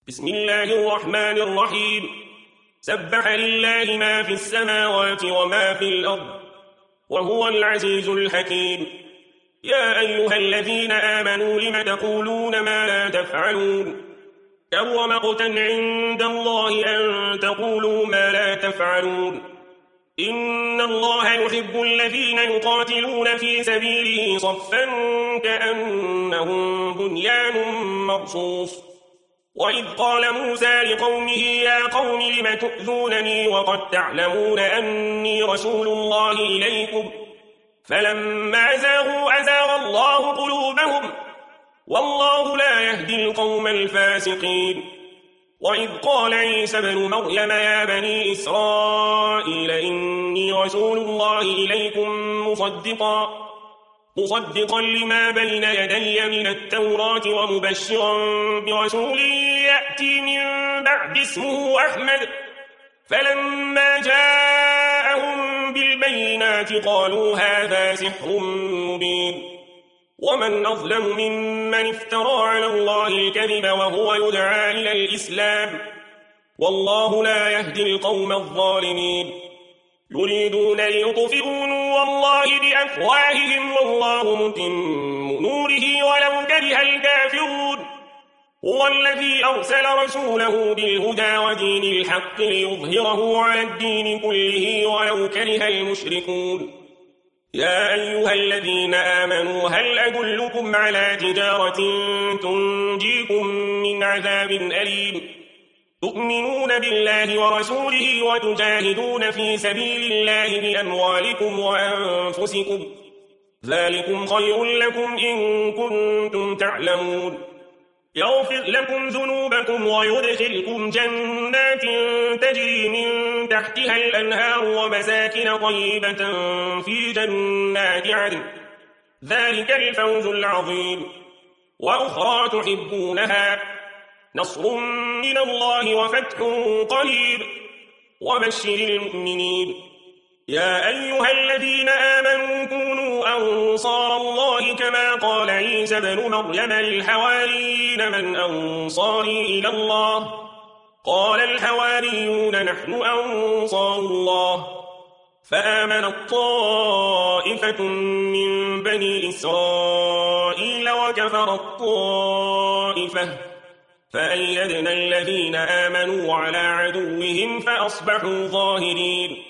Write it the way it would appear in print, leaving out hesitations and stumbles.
بسم الله الرحمن الرحيم. سبح لله ما في السماوات وما في الأرض وهو العزيز الحكيم. يا أيها الذين آمنوا لم تقولون ما لا تفعلون؟ كبر مقتا عند الله أن تقولوا ما لا تفعلون. إن الله يحب الذين يقاتلون في سبيله صفا كأنهم بنيان مرصوص. وإذ قال موسى لقومه يا قوم لم تؤذونني وقد تعلمون أني رسول الله إليكم فلما زاغوا أزاغ الله قلوبهم والله لا يهدي القوم الفاسقين. وإذ قال عيسى ابن مريم يا بني إسرائيل إني رسول الله إليكم مصدقا لما بين يدي من التوراة ومبشرا برسول يأتي من بعد اسمه أحمد. فلما جاءهم بالبينات قالوا هذا سحر مبين. ومن أظلم ممن افترى على الله الكذب وهو يدعى إلى الإسلام والله لا يهدي القوم الظالمين. يريدون ليطفئوا نور الله بأفواههم والله متم نوره ولو كره الكافرون. هو الذي أرسل رسوله بالهدى ودين الحق ليظهره على الدين كله ولو كره المشركون. يا أيها الذين آمنوا هل أدلكم على تجارة تنجيكم من عذاب أليم؟ تؤمنون بالله ورسوله وتجاهدون في سبيل الله بأموالكم وأنفسكم ذلكم خير لكم إن كنتم تعلمون. يغفر لكم ذنوبكم ويدخلكم جنات تجري من تحتها الأنهار ومساكن طيبة في جنات عدن ذلك الفوز العظيم. وأخرى تحبونها نصر من الله وفتح قريب وبشر المؤمنين. يا أيها الذين آمنوا كونوا أنصار الله كما قال عيسى ابن مريم للحواريين من أنصاري إلى الله قال الحواريون نحن أنصار الله. فآمنت طائفة من بني إسرائيل وكفرت طائفة فأيدنا الذين آمنوا على عدوهم فأصبحوا ظاهرين.